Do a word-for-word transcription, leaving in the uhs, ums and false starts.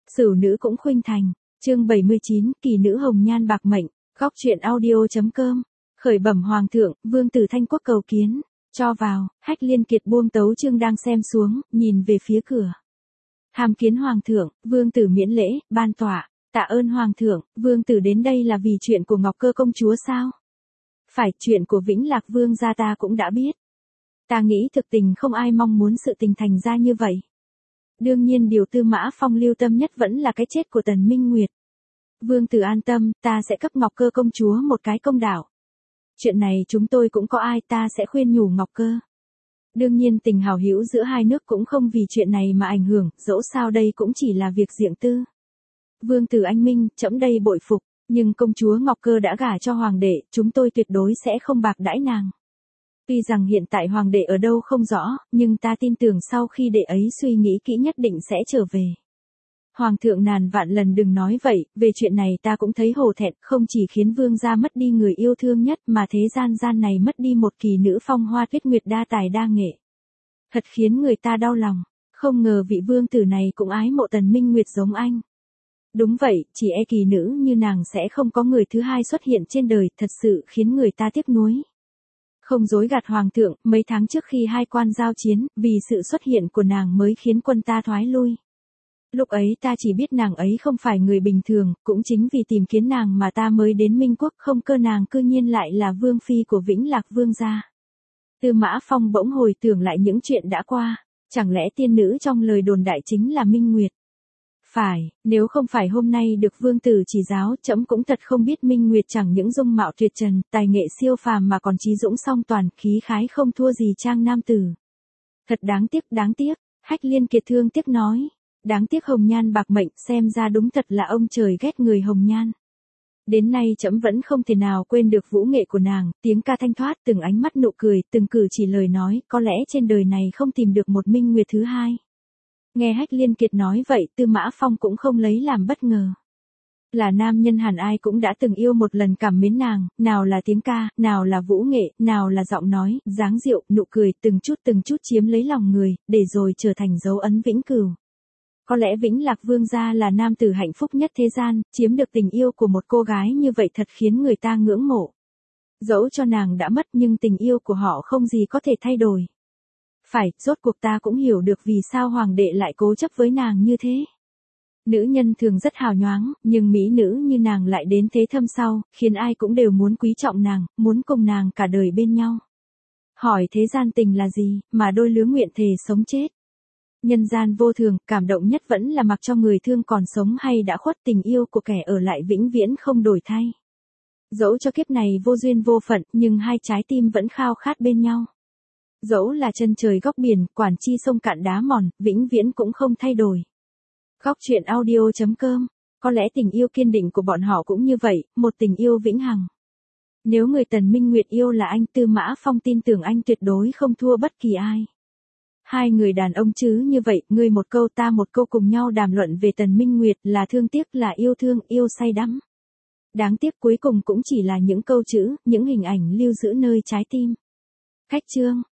Sửu nữ cũng khuynh thành. Chương bảy mươi chín, kỳ nữ hồng nhan bạc mệnh. Góc truyện audio.com. Khởi bẩm hoàng thượng, vương tử Thanh Quốc cầu kiến. Cho vào. Hách Liên Kiệt buông tấu chương đang xem xuống, nhìn về phía cửa. Hàm kiến hoàng thượng, vương tử miễn lễ, ban tọa. Tạ ơn hoàng thượng, vương tử đến đây là vì chuyện của Ngọc Cơ công chúa sao? Phải, chuyện của Vĩnh Lạc vương gia ta cũng đã biết. Ta nghĩ thực tình không ai mong muốn sự tình thành ra như vậy. Đương nhiên điều Tư Mã Phong lưu tâm nhất vẫn là cái chết của Tần Minh Nguyệt. Vương tử an tâm, ta sẽ cấp Ngọc Cơ công chúa một cái công đạo. Chuyện này chúng tôi cũng có ai, ta sẽ khuyên nhủ Ngọc Cơ. Đương nhiên tình hảo hữu giữa hai nước cũng không vì chuyện này mà ảnh hưởng, dẫu sao đây cũng chỉ là việc riêng tư. Vương tử anh minh, trẫm đây bội phục, nhưng công chúa Ngọc Cơ đã gả cho hoàng đệ, chúng tôi tuyệt đối sẽ không bạc đãi nàng. Tuy rằng hiện tại hoàng đệ ở đâu không rõ, nhưng ta tin tưởng sau khi đệ ấy suy nghĩ kỹ nhất định sẽ trở về. Hoàng thượng ngàn vạn lần đừng nói vậy, về chuyện này ta cũng thấy hổ thẹn, không chỉ khiến vương gia mất đi người yêu thương nhất mà thế gian gian này mất đi một kỳ nữ phong hoa tuyết nguyệt đa tài đa nghệ. Thật khiến người ta đau lòng, không ngờ vị vương tử này cũng ái mộ Tần Minh Nguyệt giống anh. Đúng vậy, chỉ e kỳ nữ như nàng sẽ không có người thứ hai xuất hiện trên đời, thật sự khiến người ta tiếc nuối. Không dối gạt hoàng thượng, mấy tháng trước khi hai quan giao chiến, vì sự xuất hiện của nàng mới khiến quân ta thoái lui. Lúc ấy ta chỉ biết nàng ấy không phải người bình thường, cũng chính vì tìm kiếm nàng mà ta mới đến Minh Quốc, không cơ nàng cư nhiên lại là vương phi của Vĩnh Lạc vương gia. Tư Mã Phong bỗng hồi tưởng lại những chuyện đã qua, chẳng lẽ tiên nữ trong lời đồn đại chính là Minh Nguyệt? Phải, nếu không phải hôm nay được vương tử chỉ giáo, trẫm cũng thật không biết Minh Nguyệt chẳng những dung mạo tuyệt trần, tài nghệ siêu phàm mà còn trí dũng song toàn, khí khái không thua gì trang nam tử. Thật đáng tiếc, đáng tiếc, Hách Liên Kiệt thương tiếc nói. Đáng tiếc hồng nhan bạc mệnh, xem ra đúng thật là ông trời ghét người hồng nhan. Đến nay trẫm vẫn không thể nào quên được vũ nghệ của nàng, tiếng ca thanh thoát, từng ánh mắt nụ cười, từng cử chỉ lời nói, có lẽ trên đời này không tìm được một Minh Nguyệt thứ hai. Nghe Hách Liên Kiệt nói vậy, Tư Mã Phong cũng không lấy làm bất ngờ. Là nam nhân hẳn ai cũng đã từng yêu một lần cảm mến nàng, nào là tiếng ca, nào là vũ nghệ, nào là giọng nói, dáng điệu, nụ cười, từng chút từng chút chiếm lấy lòng người, để rồi trở thành dấu ấn vĩnh cửu. Có lẽ Vĩnh Lạc vương gia là nam tử hạnh phúc nhất thế gian, chiếm được tình yêu của một cô gái như vậy thật khiến người ta ngưỡng mộ. Dẫu cho nàng đã mất nhưng tình yêu của họ không gì có thể thay đổi. Phải, rốt cuộc ta cũng hiểu được vì sao hoàng đệ lại cố chấp với nàng như thế. Nữ nhân thường rất hào nhoáng, nhưng mỹ nữ như nàng lại đến thế thâm sâu, khiến ai cũng đều muốn quý trọng nàng, muốn cùng nàng cả đời bên nhau. Hỏi thế gian tình là gì, mà đôi lứa nguyện thề sống chết. Nhân gian vô thường, cảm động nhất vẫn là mặc cho người thương còn sống hay đã khuất, tình yêu của kẻ ở lại vĩnh viễn không đổi thay. Dẫu cho kiếp này vô duyên vô phận, nhưng hai trái tim vẫn khao khát bên nhau. Dẫu là chân trời góc biển, quản chi sông cạn đá mòn, vĩnh viễn cũng không thay đổi. Góc truyện audio.com. Có lẽ tình yêu kiên định của bọn họ cũng như vậy, một tình yêu vĩnh hằng. Nếu người Tần Minh Nguyệt yêu là anh, Tư Mã Phong tin tưởng anh tuyệt đối không thua bất kỳ ai. Hai người đàn ông chứ như vậy, ngươi một câu ta một câu cùng nhau đàm luận về Tần Minh Nguyệt, là thương tiếc, là yêu thương, yêu say đắm. Đáng tiếc cuối cùng cũng chỉ là những câu chữ, những hình ảnh lưu giữ nơi trái tim. Khách chương.